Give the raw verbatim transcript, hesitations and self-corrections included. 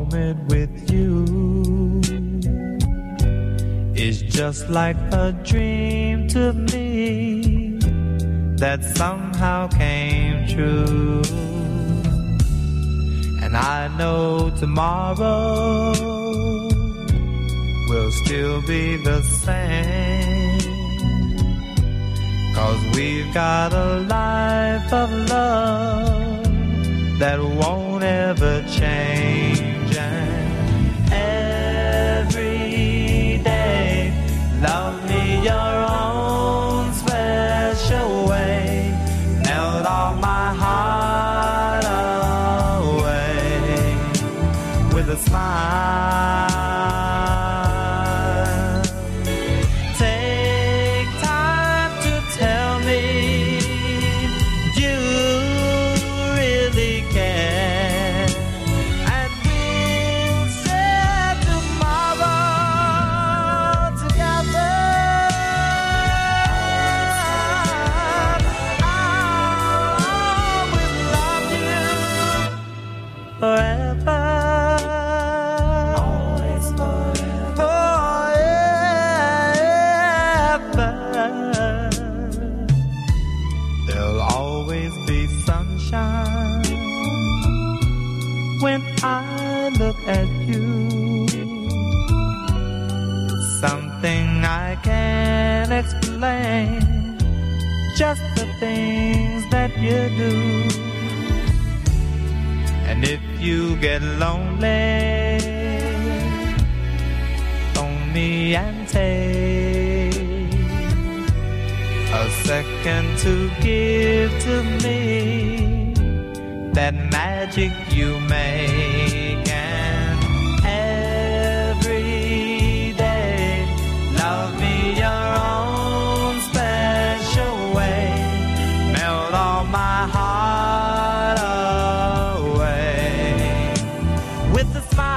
moment with you is just like a dream to me that somehow came true. And I know tomorrow will still be the same, 'cause we've got a life of love that won't ever change. And every day, love me your own special way, melt all my heart away with a smile. Take time to tell me you really care, and we'll share tomorrow together. I'll always love you forever. Always forever. Forever. There'll always be sunshine when I look at you. Something I can't explain, just the things that you do. And if you get lonely, phone me and take a second to give to me that magic you make. And every day, love me your own special way, melt all my heart away with a smile.